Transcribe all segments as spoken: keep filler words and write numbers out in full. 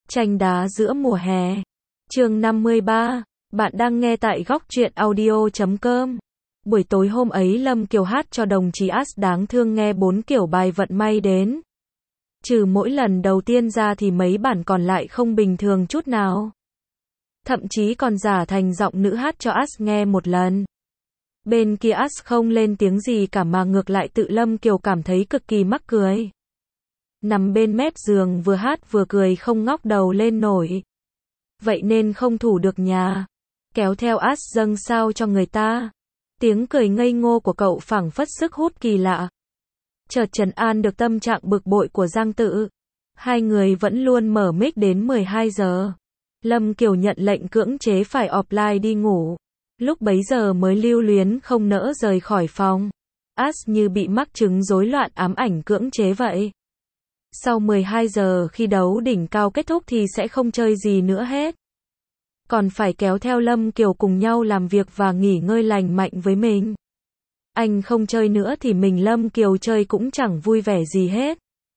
Tranh đá giữa mùa hè. Chương năm mươi ba. Bạn đang nghe tại góc truyện audio chấm com. Buổi tối hôm ấy Lâm Kiều hát cho đồng chí As đáng thương nghe bốn kiểu bài vận may đến. Trừ mỗi lần đầu tiên ra thì mấy bản còn lại không bình thường chút nào. Thậm chí còn giả thành giọng nữ hát cho As nghe một lần. Bên kia As không lên tiếng gì cả mà ngược lại tự Lâm Kiều cảm thấy cực kỳ mắc cười. Nằm bên mép giường vừa hát vừa cười không ngóc đầu lên nổi. Vậy nên không thủ được nhà. Kéo theo As dâng sao cho người ta. Tiếng cười ngây ngô của cậu phảng phất sức hút kỳ lạ. Chợt trấn an được tâm trạng bực bội của Giang Tự. Hai người vẫn luôn mở mic đến mười hai giờ. Lâm Kiều nhận lệnh cưỡng chế phải offline đi ngủ. Lúc bấy giờ mới lưu luyến không nỡ rời khỏi phòng. As như bị mắc chứng rối loạn ám ảnh cưỡng chế vậy. Sau mười hai giờ khi đấu đỉnh cao kết thúc thì sẽ không chơi gì nữa hết. Còn phải kéo theo Lâm Kiều cùng nhau làm việc và nghỉ ngơi lành mạnh với mình. Anh không chơi nữa thì mình Lâm Kiều chơi cũng chẳng vui vẻ gì hết.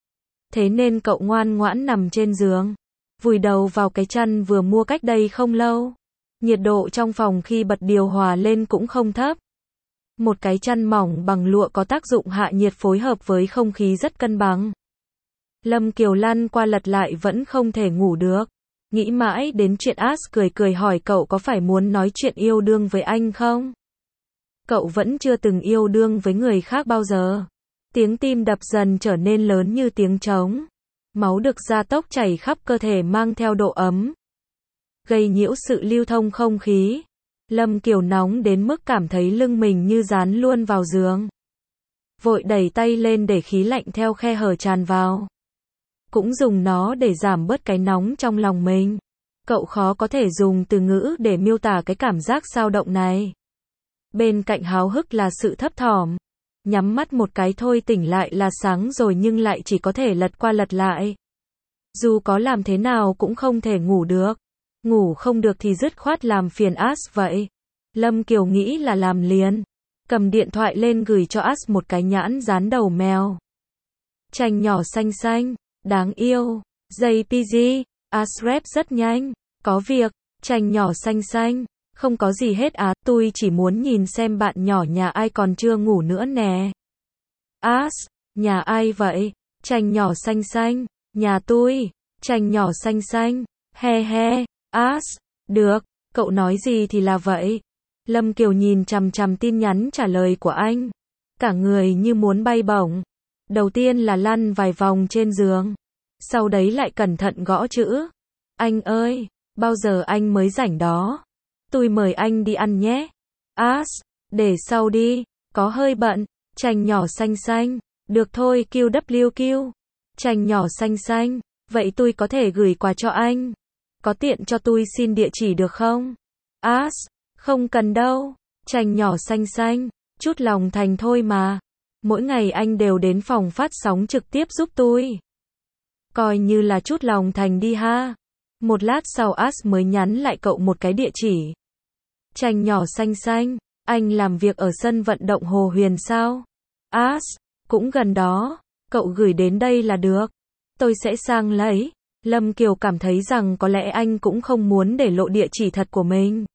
Thế nên cậu ngoan ngoãn nằm trên giường. Vùi đầu vào cái chăn vừa mua cách đây không lâu. Nhiệt độ trong phòng khi bật điều hòa lên cũng không thấp. Một cái chăn mỏng bằng lụa có tác dụng hạ nhiệt phối hợp với không khí rất cân bằng. Lâm Kiều lăn qua lật lại vẫn không thể ngủ được. Nghĩ mãi đến chuyện As cười cười hỏi cậu có phải muốn nói chuyện yêu đương với anh không? Cậu vẫn chưa từng yêu đương với người khác bao giờ. Tiếng tim đập dần trở nên lớn như tiếng trống. Máu được gia tốc chảy khắp cơ thể mang theo độ ấm. Gây nhiễu sự lưu thông không khí. Lâm Kiều nóng đến mức cảm thấy lưng mình như dán luôn vào giường. Vội đẩy tay lên để khí lạnh theo khe hở tràn vào. Cũng dùng nó để giảm bớt cái nóng trong lòng mình. Cậu khó có thể dùng từ ngữ để miêu tả cái cảm giác dao động này. Bên cạnh háo hức là sự thấp thỏm. Nhắm mắt một cái thôi tỉnh lại là sáng rồi nhưng lại chỉ có thể lật qua lật lại. Dù có làm thế nào cũng không thể ngủ được. Ngủ không được thì dứt khoát làm phiền As vậy. Lâm Kiều nghĩ là làm liền. Cầm điện thoại lên gửi cho As một cái nhãn dán đầu mèo. Tranh nhỏ xanh xanh. Đáng yêu. gi pê giê. As rep rất nhanh. Có việc. Tranh nhỏ xanh xanh. Không có gì hết á. Tôi chỉ muốn nhìn xem bạn nhỏ nhà ai còn chưa ngủ nữa nè. As. Nhà ai vậy? Tranh nhỏ xanh xanh. Nhà tôi. Tranh nhỏ xanh xanh. He he. As. Được. Cậu nói gì thì là vậy. Lâm Kiều nhìn chằm chằm tin nhắn trả lời của anh. Cả người như muốn bay bổng. Đầu tiên là lăn vài vòng trên giường. Sau đấy lại cẩn thận gõ chữ. Anh ơi, bao giờ anh mới rảnh đó? Tôi mời anh đi ăn nhé. As, để sau đi, có hơi bận. Tranh nhỏ xanh xanh. Được thôi quy vê kép. Tranh nhỏ xanh xanh. Vậy tôi có thể gửi quà cho anh. Có tiện cho tôi xin địa chỉ được không? As, không cần đâu. Tranh nhỏ xanh xanh. Chút lòng thành thôi mà. Mỗi ngày anh đều đến phòng phát sóng trực tiếp giúp tôi. Coi như là chút lòng thành đi ha. Một lát sau As mới nhắn lại cậu một cái địa chỉ. Tranh nhỏ xanh xanh. Anh làm việc ở sân vận động Hồ Huyền sao? As, cũng gần đó. Cậu gửi đến đây là được. Tôi sẽ sang lấy. Lâm Kiều cảm thấy rằng có lẽ anh cũng không muốn để lộ địa chỉ thật của mình.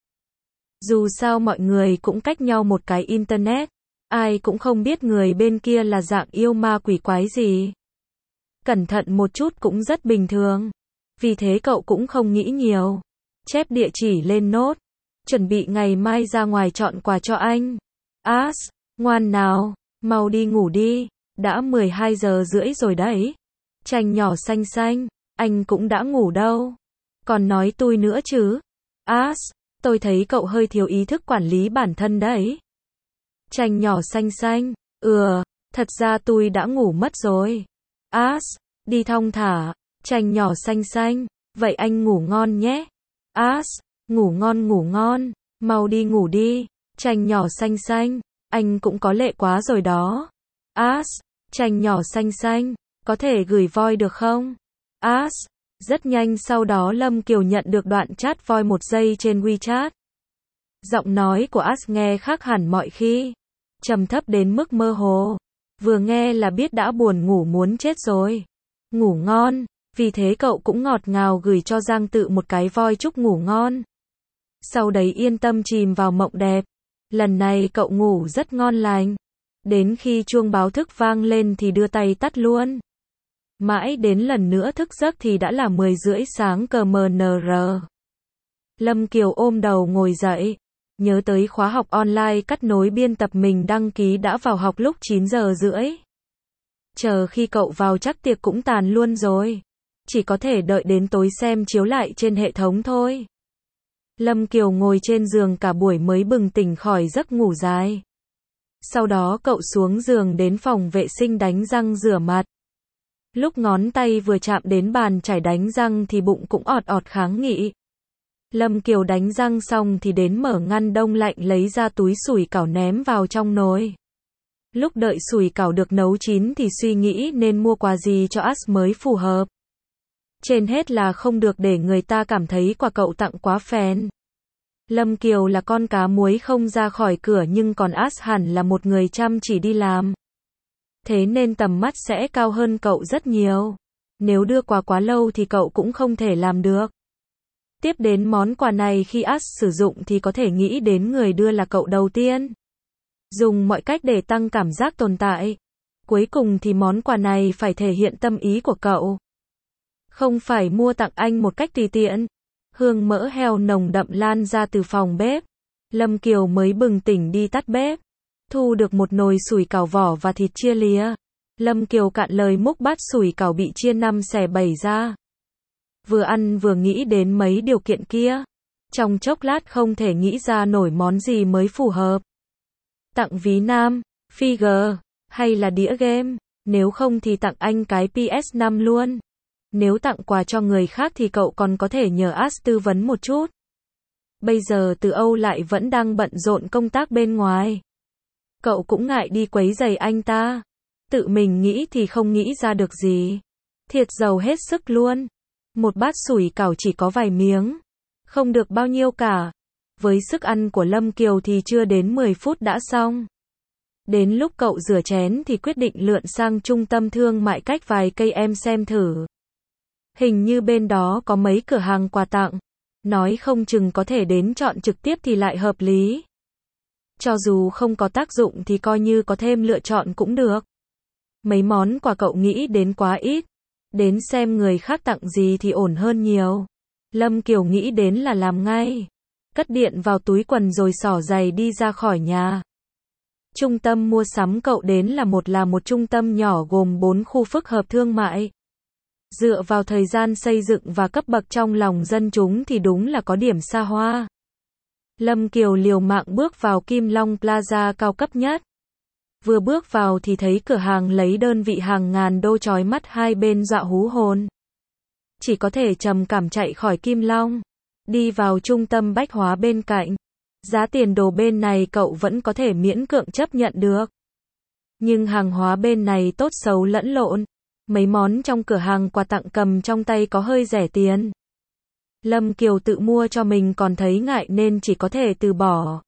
Dù sao mọi người cũng cách nhau một cái internet. Ai cũng không biết người bên kia là dạng yêu ma quỷ quái gì. Cẩn thận một chút cũng rất bình thường. Vì thế cậu cũng không nghĩ nhiều. Chép địa chỉ lên nốt. Chuẩn bị ngày mai ra ngoài chọn quà cho anh. As, ngoan nào, mau đi ngủ đi. Đã mười hai giờ rưỡi rồi đấy. Tranh nhỏ xanh xanh. Anh cũng đã ngủ đâu. Còn nói tôi nữa chứ. As, tôi thấy cậu hơi thiếu ý thức quản lý bản thân đấy. Tranh nhỏ xanh xanh. Ừ, thật ra tôi đã ngủ mất rồi. As, đi thong thả. Tranh nhỏ xanh xanh. Vậy anh ngủ ngon nhé. As, ngủ ngon ngủ ngon. Mau đi ngủ đi. Tranh nhỏ xanh xanh. Anh cũng có lệ quá rồi đó. As, tranh nhỏ xanh xanh. Có thể gửi voi được không? As. Rất nhanh sau đó Lâm Kiều nhận được đoạn chat voi một giây trên WeChat. Giọng nói của As nghe khác hẳn mọi khi. Trầm thấp đến mức mơ hồ. Vừa nghe là biết đã buồn ngủ muốn chết rồi. Ngủ ngon. Vì thế cậu cũng ngọt ngào gửi cho Giang Tự một cái voi chúc ngủ ngon. Sau đấy yên tâm chìm vào mộng đẹp. Lần này cậu ngủ rất ngon lành. Đến khi chuông báo thức vang lên thì đưa tay tắt luôn. Mãi đến lần nữa thức giấc thì đã là mười rưỡi sáng cờ mờ nờ rờ. Lâm Kiều ôm đầu ngồi dậy. Nhớ tới khóa học online cắt nối biên tập mình đăng ký đã vào học lúc chín giờ rưỡi. Chờ khi cậu vào chắc tiệc cũng tàn luôn rồi. Chỉ có thể đợi đến tối xem chiếu lại trên hệ thống thôi. Lâm Kiều ngồi trên giường cả buổi mới bừng tỉnh khỏi giấc ngủ dài. Sau đó cậu xuống giường đến phòng vệ sinh đánh răng rửa mặt. Lúc ngón tay vừa chạm đến bàn chải đánh răng thì bụng cũng ọt ọt kháng nghị. Lâm Kiều đánh răng xong thì đến mở ngăn đông lạnh lấy ra túi sủi cảo ném vào trong nồi. Lúc đợi sủi cảo được nấu chín thì suy nghĩ nên mua quà gì cho As mới phù hợp. Trên hết là không được để người ta cảm thấy quà cậu tặng quá phèn. Lâm Kiều là con cá muối không ra khỏi cửa nhưng còn As hẳn là một người chăm chỉ đi làm. Thế nên tầm mắt sẽ cao hơn cậu rất nhiều. Nếu đưa quà quá lâu thì cậu cũng không thể làm được. Tiếp đến món quà này khi As sử dụng thì có thể nghĩ đến người đưa là cậu đầu tiên. Dùng mọi cách để tăng cảm giác tồn tại. Cuối cùng thì món quà này phải thể hiện tâm ý của cậu. Không phải mua tặng anh một cách tùy tiện. Hương mỡ heo nồng đậm lan ra từ phòng bếp. Lâm Kiều mới bừng tỉnh đi tắt bếp. Thu được một nồi sủi cảo vỏ và thịt chia lìa. Lâm Kiều cạn lời múc bát sủi cảo bị chia năm xẻ bảy ra. Vừa ăn vừa nghĩ đến mấy điều kiện kia. Trong chốc lát không thể nghĩ ra nổi món gì mới phù hợp. Tặng ví nam, figure, hay là đĩa game. Nếu không thì tặng anh cái pê ét năm luôn. Nếu tặng quà cho người khác thì cậu còn có thể nhờ As tư vấn một chút. Bây giờ Từ Âu lại vẫn đang bận rộn công tác bên ngoài. Cậu cũng ngại đi quấy rầy anh ta. Tự mình nghĩ thì không nghĩ ra được gì. Thiệt giàu hết sức luôn. Một bát sủi cảo chỉ có vài miếng. Không được bao nhiêu cả. Với sức ăn của Lâm Kiều thì chưa đến mười phút đã xong. Đến lúc cậu rửa chén thì quyết định lượn sang trung tâm thương mại cách vài cây em xem thử. Hình như bên đó có mấy cửa hàng quà tặng. Nói không chừng có thể đến chọn trực tiếp thì lại hợp lý. Cho dù không có tác dụng thì coi như có thêm lựa chọn cũng được. Mấy món quà cậu nghĩ đến quá ít. Đến xem người khác tặng gì thì ổn hơn nhiều. Lâm Kiều nghĩ đến là làm ngay. Cất điện vào túi quần rồi xỏ giày đi ra khỏi nhà. Trung tâm mua sắm cậu đến là một là một trung tâm nhỏ gồm bốn khu phức hợp thương mại. Dựa vào thời gian xây dựng và cấp bậc trong lòng dân chúng thì đúng là có điểm xa hoa. Lâm Kiều liều mạng bước vào Kim Long Plaza cao cấp nhất. Vừa bước vào thì thấy cửa hàng lấy đơn vị hàng ngàn đô chói mắt hai bên dọa hú hồn. Chỉ có thể trầm cảm chạy khỏi Kim Long. Đi vào trung tâm bách hóa bên cạnh. Giá tiền đồ bên này cậu vẫn có thể miễn cưỡng chấp nhận được. Nhưng hàng hóa bên này tốt xấu lẫn lộn. Mấy món trong cửa hàng quà tặng cầm trong tay có hơi rẻ tiền. Lâm Kiều tự mua cho mình còn thấy ngại nên chỉ có thể từ bỏ.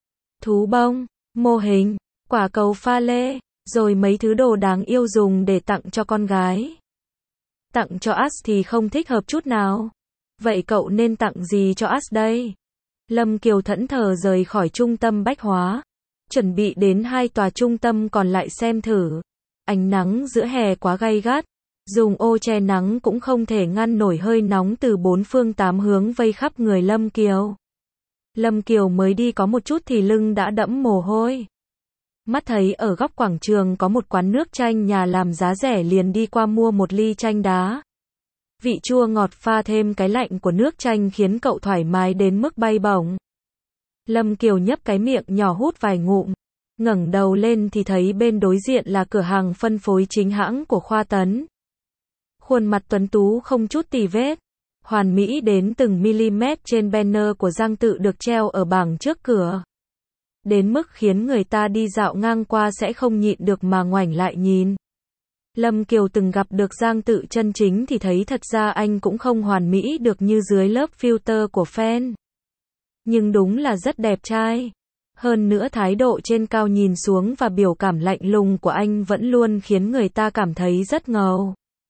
Thú bông, mô hình, quả cầu pha lê, rồi mấy thứ đồ đáng yêu dùng để tặng cho con gái. Tặng cho As thì không thích hợp chút nào. Vậy cậu nên tặng gì cho As đây? Lâm Kiều thẫn thờ rời khỏi trung tâm bách hóa. Chuẩn bị đến hai tòa trung tâm còn lại xem thử. Ánh nắng giữa hè quá gay gắt. Dùng ô che nắng cũng không thể ngăn nổi hơi nóng từ bốn phương tám hướng vây khắp người Lâm Kiều. Lâm Kiều mới đi có một chút thì lưng đã đẫm mồ hôi. Mắt thấy ở góc quảng trường có một quán nước chanh nhà làm giá rẻ liền đi qua mua một ly chanh đá. Vị chua ngọt pha thêm cái lạnh của nước chanh khiến cậu thoải mái đến mức bay bổng. Lâm Kiều nhấp cái miệng nhỏ hút vài ngụm. Ngẩng đầu lên thì thấy bên đối diện là cửa hàng phân phối chính hãng của Khoa Tấn. Khuôn mặt tuấn tú không chút tì vết. Hoàn mỹ đến từng mm trên banner của Giang Tự được treo ở bảng trước cửa. Đến mức khiến người ta đi dạo ngang qua sẽ không nhịn được mà ngoảnh lại nhìn. Lâm Kiều từng gặp được Giang Tự chân chính thì thấy thật ra anh cũng không hoàn mỹ được như dưới lớp filter của fan. Nhưng đúng là rất đẹp trai. Hơn nữa thái độ trên cao nhìn xuống và biểu cảm lạnh lùng của anh vẫn luôn khiến người ta cảm thấy rất ngầu.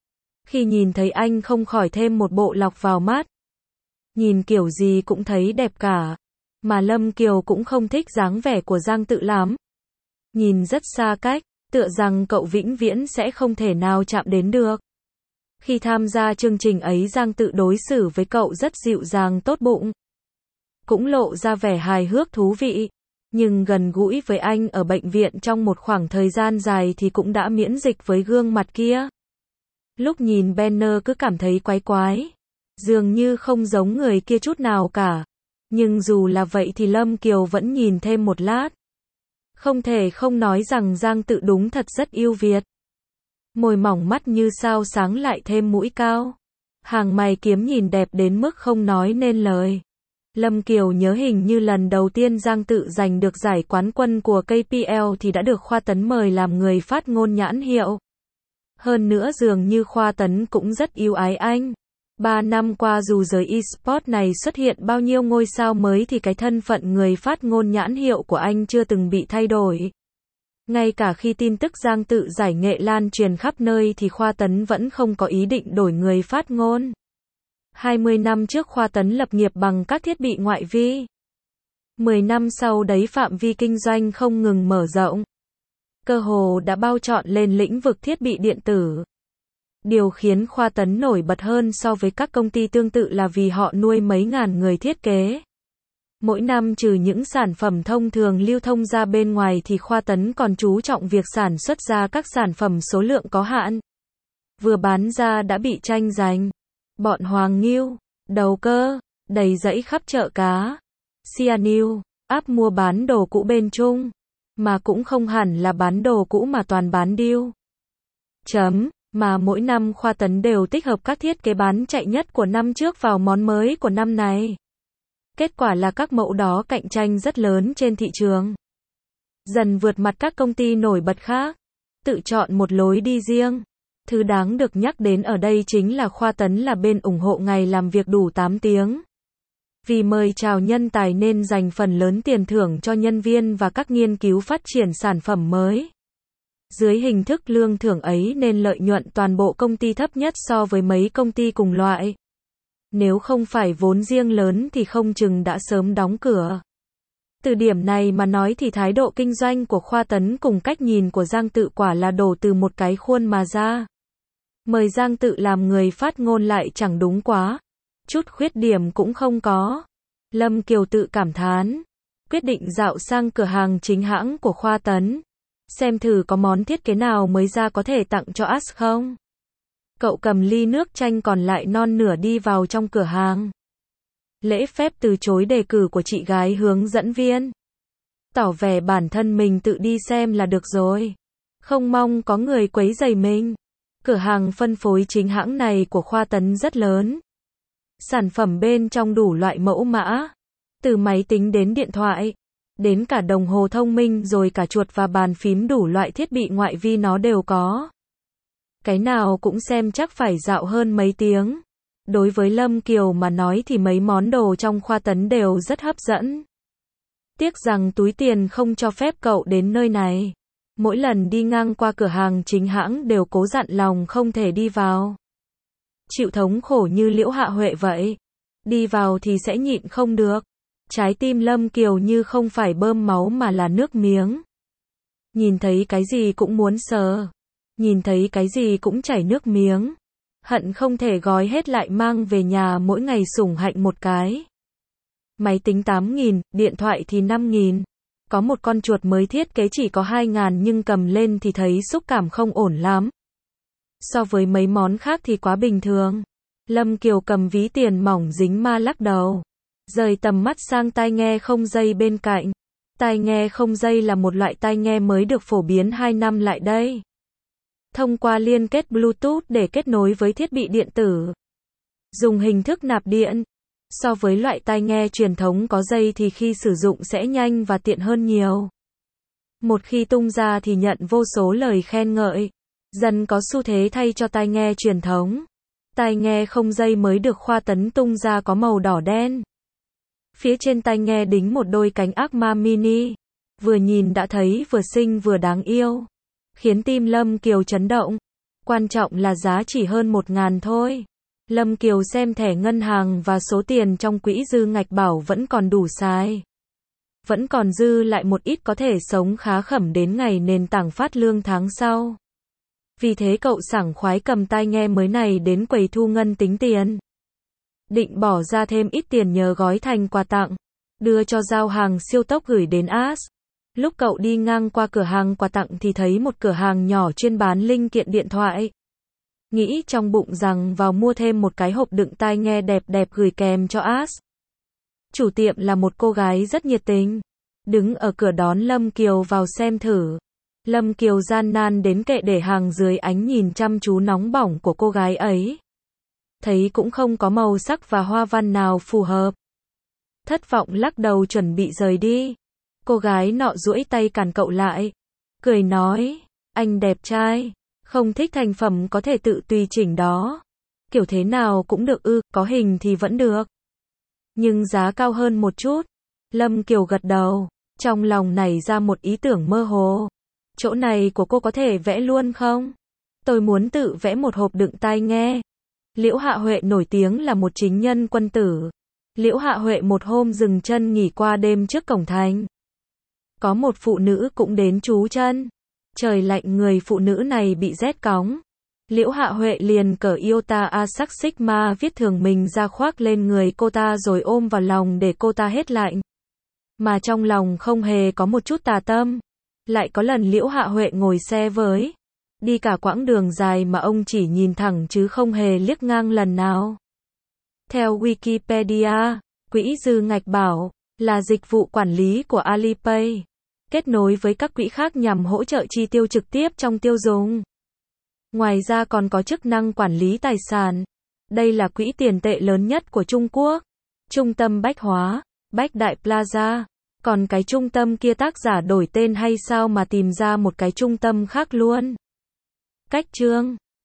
Khi nhìn thấy anh không khỏi thêm một bộ lọc vào mắt. Nhìn kiểu gì cũng thấy đẹp cả. Mà Lâm Kiều cũng không thích dáng vẻ của Giang Tự lắm. Nhìn rất xa cách, tựa rằng cậu vĩnh viễn sẽ không thể nào chạm đến được. Khi tham gia chương trình ấy Giang Tự đối xử với cậu rất dịu dàng tốt bụng. Cũng lộ ra vẻ hài hước thú vị. Nhưng gần gũi với anh ở bệnh viện trong một khoảng thời gian dài thì cũng đã miễn dịch với gương mặt kia. Lúc nhìn banner cứ cảm thấy quái quái. Dường như không giống người kia chút nào cả. Nhưng dù là vậy thì Lâm Kiều vẫn nhìn thêm một lát. Không thể không nói rằng Giang Tự đúng thật rất yêu Việt. Môi mỏng mắt như sao sáng lại thêm mũi cao. Hàng mày kiếm nhìn đẹp đến mức không nói nên lời. Lâm Kiều nhớ hình như lần đầu tiên Giang Tự giành được giải quán quân của ca pê lờ thì đã được Khoa Tấn mời làm người phát ngôn nhãn hiệu. Hơn nữa dường như Khoa Tấn cũng rất yêu ái anh. Ba năm qua dù giới e-sport này xuất hiện bao nhiêu ngôi sao mới thì cái thân phận người phát ngôn nhãn hiệu của anh chưa từng bị thay đổi. Ngay cả khi tin tức Giang Tự giải nghệ lan truyền khắp nơi thì Khoa Tấn vẫn không có ý định đổi người phát ngôn. hai mươi năm trước Khoa Tấn lập nghiệp bằng các thiết bị ngoại vi. mười năm sau đấy phạm vi kinh doanh không ngừng mở rộng. Cơ hồ đã bao trọn lên lĩnh vực thiết bị điện tử. Điều khiến Khoa Tấn nổi bật hơn so với các công ty tương tự là vì họ nuôi mấy ngàn người thiết kế. Mỗi năm trừ những sản phẩm thông thường lưu thông ra bên ngoài thì Khoa Tấn còn chú trọng việc sản xuất ra các sản phẩm số lượng có hạn. Vừa bán ra đã bị tranh giành. Bọn Hoàng Nghiêu, Đầu Cơ, đầy rẫy khắp chợ cá. Sianil, áp mua bán đồ cũ bên Trung. Mà cũng không hẳn là bán đồ cũ mà toàn bán deal. Chấm. Mà mỗi năm Khoa Tấn đều tích hợp các thiết kế bán chạy nhất của năm trước vào món mới của năm này. Kết quả là các mẫu đó cạnh tranh rất lớn trên thị trường. Dần vượt mặt các công ty nổi bật khác. Tự chọn một lối đi riêng. Thứ đáng được nhắc đến ở đây chính là Khoa Tấn là bên ủng hộ ngày làm việc đủ tám tiếng. Vì mời chào nhân tài nên dành phần lớn tiền thưởng cho nhân viên và các nghiên cứu phát triển sản phẩm mới. Dưới hình thức lương thưởng ấy nên lợi nhuận toàn bộ công ty thấp nhất so với mấy công ty cùng loại. Nếu không phải vốn riêng lớn thì không chừng đã sớm đóng cửa. Từ điểm này mà nói thì thái độ kinh doanh của Khoa Tấn cùng cách nhìn của Giang Tự quả là đổ từ một cái khuôn mà ra. Mời Giang Tự làm người phát ngôn lại chẳng đúng quá. Chút khuyết điểm cũng không có. Lâm Kiều tự cảm thán. Quyết định dạo sang cửa hàng chính hãng của Khoa Tấn. Xem thử có món thiết kế nào mới ra có thể tặng cho As không? Cậu cầm ly nước chanh còn lại non nửa đi vào trong cửa hàng. Lễ phép từ chối đề cử của chị gái hướng dẫn viên. Tỏ vẻ bản thân mình tự đi xem là được rồi. Không mong có người quấy rầy mình. Cửa hàng phân phối chính hãng này của Khoa Tấn rất lớn. Sản phẩm bên trong đủ loại mẫu mã. Từ máy tính đến điện thoại. Đến cả đồng hồ thông minh rồi cả chuột và bàn phím đủ loại thiết bị ngoại vi nó đều có. Cái nào cũng xem chắc phải dạo hơn mấy tiếng. Đối với Lâm Kiều mà nói thì mấy món đồ trong Khoa Tấn đều rất hấp dẫn. Tiếc rằng túi tiền không cho phép cậu đến nơi này. Mỗi lần đi ngang qua cửa hàng chính hãng đều cố dặn lòng không thể đi vào. Chịu thống khổ như Liễu Hạ Huệ vậy. Đi vào thì sẽ nhịn không được. Trái tim Lâm Kiều như không phải bơm máu mà là nước miếng. Nhìn thấy cái gì cũng muốn sờ. Nhìn thấy cái gì cũng chảy nước miếng. Hận không thể gói hết lại mang về nhà mỗi ngày sủng hạnh một cái. Máy tính tám nghìn, điện thoại thì năm nghìn. Có một con chuột mới thiết kế chỉ có hai nghìn nhưng cầm lên thì thấy xúc cảm không ổn lắm. So với mấy món khác thì quá bình thường. Lâm Kiều cầm ví tiền mỏng dính ma lắc đầu. Rời tầm mắt sang tai nghe không dây bên cạnh. Tai nghe không dây là một loại tai nghe mới được phổ biến hai năm lại đây. Thông qua liên kết Bluetooth để kết nối với thiết bị điện tử. Dùng hình thức nạp điện. So với loại tai nghe truyền thống có dây thì khi sử dụng sẽ nhanh và tiện hơn nhiều. Một khi tung ra thì nhận vô số lời khen ngợi. Dần có xu thế thay cho tai nghe truyền thống. Tai nghe không dây mới được Khoa Tấn tung ra có màu đỏ đen. Phía trên tai nghe đính một đôi cánh ác ma mini. Vừa nhìn đã thấy vừa xinh vừa đáng yêu. Khiến tim Lâm Kiều chấn động. Quan trọng là giá chỉ hơn một ngàn thôi. Lâm Kiều xem thẻ ngân hàng và số tiền trong quỹ dư ngạch bảo vẫn còn đủ xài. Vẫn còn dư lại một ít có thể sống khá khẩm đến ngày nền tảng phát lương tháng sau. Vì thế cậu sảng khoái cầm tai nghe mới này đến quầy thu ngân tính tiền. Định bỏ ra thêm ít tiền nhờ gói thành quà tặng, đưa cho giao hàng siêu tốc gửi đến As. Lúc cậu đi ngang qua cửa hàng quà tặng thì thấy một cửa hàng nhỏ chuyên bán linh kiện điện thoại. Nghĩ trong bụng rằng vào mua thêm một cái hộp đựng tai nghe đẹp đẹp gửi kèm cho As. Chủ tiệm là một cô gái rất nhiệt tình, đứng ở cửa đón Lâm Kiều vào xem thử. Lâm Kiều gian nan đến kệ để hàng dưới ánh nhìn chăm chú nóng bỏng của cô gái ấy. Thấy cũng không có màu sắc và hoa văn nào phù hợp. Thất vọng lắc đầu chuẩn bị rời đi. Cô gái nọ duỗi tay cản cậu lại. Cười nói, anh đẹp trai, không thích thành phẩm có thể tự tùy chỉnh đó. Kiểu thế nào cũng được ư, có hình thì vẫn được. Nhưng giá cao hơn một chút. Lâm Kiều gật đầu, trong lòng nảy ra một ý tưởng mơ hồ. Chỗ này của cô có thể vẽ luôn không? Tôi muốn tự vẽ một hộp đựng tai nghe. Liễu Hạ Huệ nổi tiếng là một chính nhân quân tử. Liễu Hạ Huệ một hôm dừng chân nghỉ qua đêm trước cổng thành. Có một phụ nữ cũng đến trú chân. Trời lạnh người phụ nữ này bị rét cóng. Liễu Hạ Huệ liền cởi Iota Asac Sigma viết thường mình ra khoác lên người cô ta rồi ôm vào lòng để cô ta hết lạnh. Mà trong lòng không hề có một chút tà tâm. Lại có lần Liễu Hạ Huệ ngồi xe với. Đi cả quãng đường dài mà ông chỉ nhìn thẳng chứ không hề liếc ngang lần nào. Theo Wikipedia, quỹ dư ngạch bảo là dịch vụ quản lý của Alipay, kết nối với các quỹ khác nhằm hỗ trợ chi tiêu trực tiếp trong tiêu dùng. Ngoài ra còn có chức năng quản lý tài sản. Đây là quỹ tiền tệ lớn nhất của Trung Quốc. Trung tâm bách hóa, Bách Đại Plaza. Còn cái trung tâm kia tác giả đổi tên hay sao mà tìm ra một cái trung tâm khác luôn. Cách chương